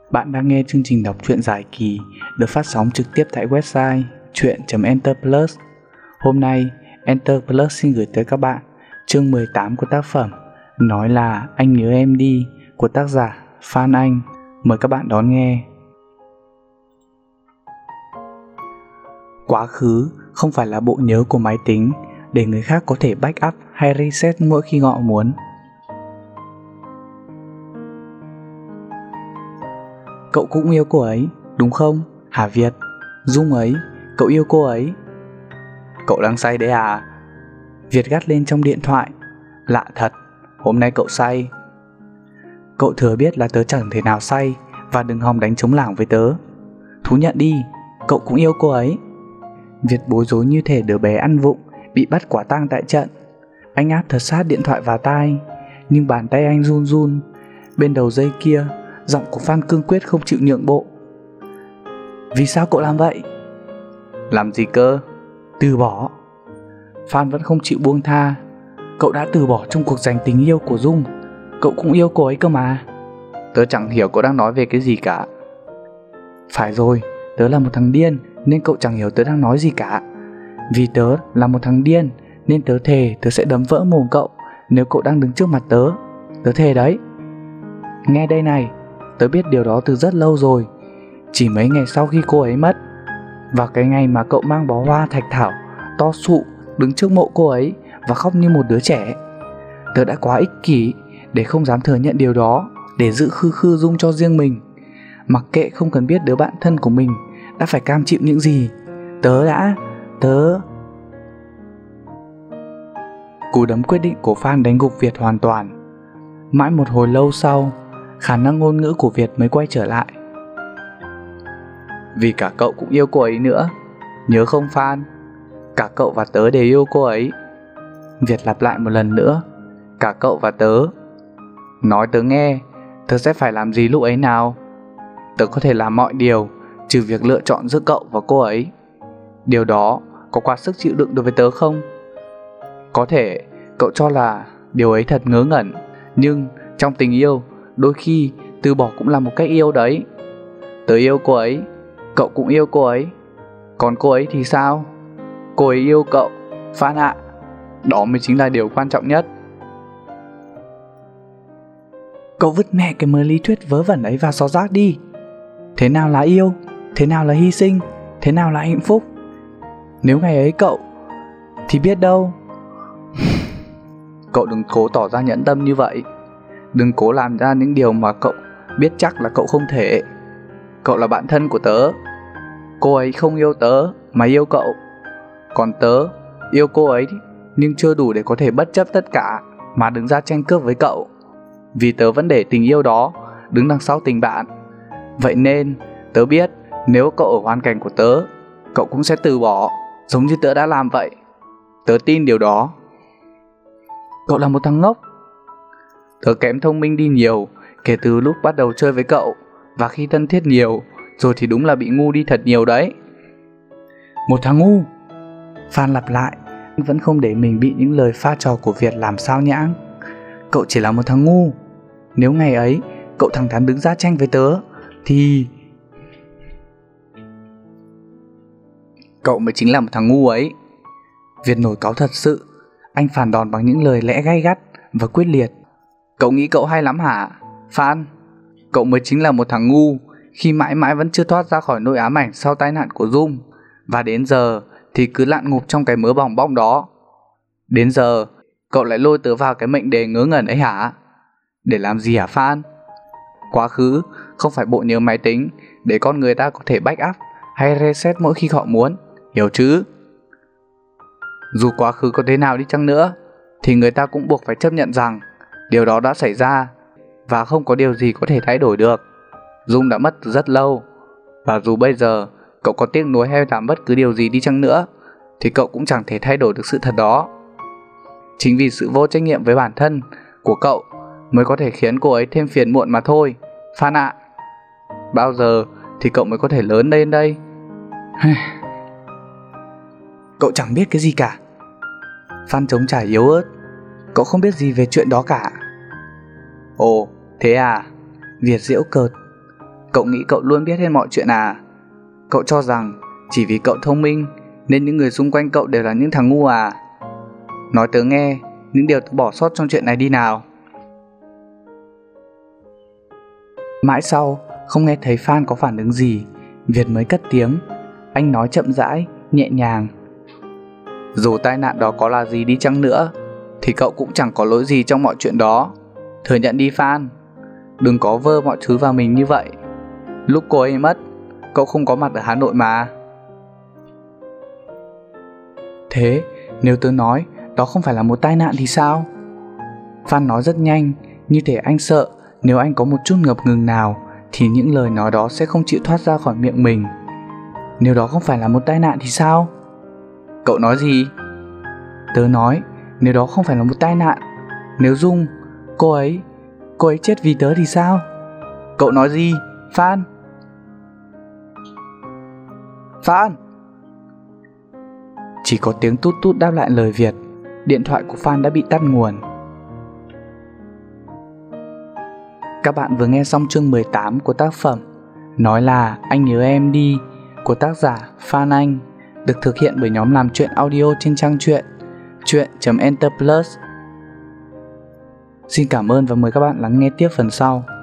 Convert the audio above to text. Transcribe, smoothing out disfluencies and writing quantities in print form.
Bạn đang nghe chương trình đọc truyện dài kỳ được phát sóng trực tiếp tại website truyện.enterplus. Hôm nay, Enterplus xin gửi tới các bạn chương 18 của tác phẩm Nói là anh nhớ em đi của tác giả Phan Anh. Mời các bạn đón nghe. Quá khứ không phải là bộ nhớ của máy tính để người khác có thể backup hay reset mỗi khi họ muốn. Cậu cũng yêu cô ấy, đúng không? Hả Việt? Dung ấy, cậu yêu cô ấy. Cậu đang say đấy à? Việt gắt lên trong điện thoại. Lạ thật, hôm nay cậu say. Cậu thừa biết là tớ chẳng thể nào say, và đừng hòng đánh trống lảng với tớ. Thú nhận đi, cậu cũng yêu cô ấy. Việt bối rối như thể đứa bé ăn vụng bị bắt quả tang tại trận. Anh áp thật sát điện thoại vào tai, nhưng bàn tay anh run run. Bên đầu dây kia, giọng của Phan cương quyết không chịu nhượng bộ. Vì sao cậu làm vậy? Làm gì cơ? Từ bỏ. Phan vẫn không chịu buông tha. Cậu đã từ bỏ trong cuộc giành tình yêu của Dung. Cậu cũng yêu cô ấy cơ mà. Tớ chẳng hiểu cậu đang nói về cái gì cả. Phải rồi, tớ là một thằng điên nên cậu chẳng hiểu tớ đang nói gì cả. Vì tớ là một thằng điên nên tớ thề tớ sẽ đấm vỡ mồm cậu nếu cậu đang đứng trước mặt tớ. Tớ thề đấy. Nghe đây này, tớ biết điều đó từ rất lâu rồi. Chỉ mấy ngày sau khi cô ấy mất, vào cái ngày mà cậu mang bó hoa thạch thảo to sụ đứng trước mộ cô ấy và khóc như một đứa trẻ, tớ đã quá ích kỷ để không dám thừa nhận điều đó, để giữ khư Dung cho riêng mình. Mặc kệ không cần biết đứa bạn thân của mình đã phải cam chịu những gì. Tớ Cú đấm quyết định của Phan đánh gục Việt hoàn toàn. Mãi một hồi lâu sau, khả năng ngôn ngữ của Việt mới quay trở lại. Vì cả cậu cũng yêu cô ấy nữa, nhớ không Phan? Cả cậu và tớ đều yêu cô ấy. Việt lặp lại một lần nữa. Cả cậu và tớ. Nói tớ nghe, tớ sẽ phải làm gì lúc ấy nào? Tớ có thể làm mọi điều, trừ việc lựa chọn giữa cậu và cô ấy. Điều đó có quá sức chịu đựng đối với tớ không? Có thể cậu cho là điều ấy thật ngớ ngẩn, nhưng trong tình yêu, đôi khi từ bỏ cũng là một cách yêu đấy. Tớ yêu cô ấy, cậu cũng yêu cô ấy. Còn cô ấy thì sao? Cô ấy yêu cậu, Phan ạ. Đó mới chính là điều quan trọng nhất. Cậu vứt mẹ cái mớ lý thuyết vớ vẩn ấy vào xó rác đi. Thế nào là yêu? Thế nào là hy sinh? Thế nào là hạnh phúc? Nếu ngày ấy cậu thì biết đâu. Cậu đừng cố tỏ ra nhẫn tâm như vậy. Đừng cố làm ra những điều mà cậu biết chắc là cậu không thể. Cậu là bạn thân của tớ. Cô ấy không yêu tớ mà yêu cậu. Còn tớ yêu cô ấy nhưng chưa đủ để có thể bất chấp tất cả mà đứng ra tranh cướp với cậu. Vì tớ vẫn để tình yêu đó đứng đằng sau tình bạn. Vậy nên tớ biết nếu cậu ở hoàn cảnh của tớ, cậu cũng sẽ từ bỏ giống như tớ đã làm vậy. Tớ tin điều đó. Cậu là một thằng ngốc. Tớ kém thông minh đi nhiều kể từ lúc bắt đầu chơi với cậu. Và khi thân thiết nhiều rồi thì đúng là bị ngu đi thật nhiều đấy. Một thằng ngu. Phan lặp lại, vẫn không để mình bị những lời pha trò của Việt làm sao nhãng. Cậu chỉ là một thằng ngu. Nếu ngày ấy cậu thẳng thắn đứng ra tranh với tớ thì cậu mới chính là một thằng ngu ấy. Việt nổi cáu thật sự. Anh phản đòn bằng những lời lẽ gay gắt và quyết liệt. Cậu nghĩ cậu hay lắm hả, Phan? Cậu mới chính là một thằng ngu khi mãi mãi vẫn chưa thoát ra khỏi nỗi ám ảnh sau tai nạn của Dung. Và đến giờ thì cứ lặn ngụp trong cái mớ bòng bong đó. Đến giờ cậu lại lôi tớ vào cái mệnh đề ngớ ngẩn ấy hả? Để làm gì hả Phan? Quá khứ không phải bộ nhớ máy tính để con người ta có thể backup hay reset mỗi khi họ muốn, hiểu chứ? Dù quá khứ có thế nào đi chăng nữa thì người ta cũng buộc phải chấp nhận rằng điều đó đã xảy ra và không có điều gì có thể thay đổi được. Dung đã mất từ rất lâu, và dù bây giờ cậu có tiếc nuối hay làm bất cứ điều gì đi chăng nữa thì cậu cũng chẳng thể thay đổi được sự thật đó. Chính vì sự vô trách nhiệm với bản thân của cậu mới có thể khiến cô ấy thêm phiền muộn mà thôi, Phan ạ. Bao giờ thì cậu mới có thể lớn lên đây? Cậu chẳng biết cái gì cả. Phan chống trả yếu ớt. Cậu không biết gì về chuyện đó cả. Ồ, thế à? Việt giễu cợt. Cậu nghĩ cậu luôn biết hết mọi chuyện à? Cậu cho rằng chỉ vì cậu thông minh nên những người xung quanh cậu đều là những thằng ngu à? Nói tớ nghe những điều tớ bỏ sót trong chuyện này đi nào. Mãi sau, không nghe thấy Phan có phản ứng gì, Việt mới cất tiếng. Anh nói chậm rãi, nhẹ nhàng. Dù tai nạn đó có là gì đi chăng nữa thì cậu cũng chẳng có lỗi gì trong mọi chuyện đó. Thừa nhận đi Phan. Đừng có vơ mọi thứ vào mình như vậy. Lúc cô ấy mất, cậu không có mặt ở Hà Nội mà. Thế nếu tớ nói đó không phải là một tai nạn thì sao? Phan nói rất nhanh, như thể anh sợ nếu anh có một chút ngập ngừng nào thì những lời nói đó sẽ không chịu thoát ra khỏi miệng mình. Nếu đó không phải là một tai nạn thì sao? Cậu nói gì? Tớ nói nếu đó không phải là một tai nạn, nếu Dung, cô ấy chết vì tớ thì sao? Cậu nói gì? Phan! Phan! Chỉ có tiếng tút tút đáp lại lời Việt. Điện thoại của Phan đã bị tắt nguồn. Các bạn vừa nghe xong chương 18 của tác phẩm Nói là anh nhớ em đi của tác giả Phan Anh, được thực hiện bởi nhóm làm truyện audio trên trang truyện chuyện.enterplus. Xin cảm ơn và mời các bạn lắng nghe tiếp phần sau.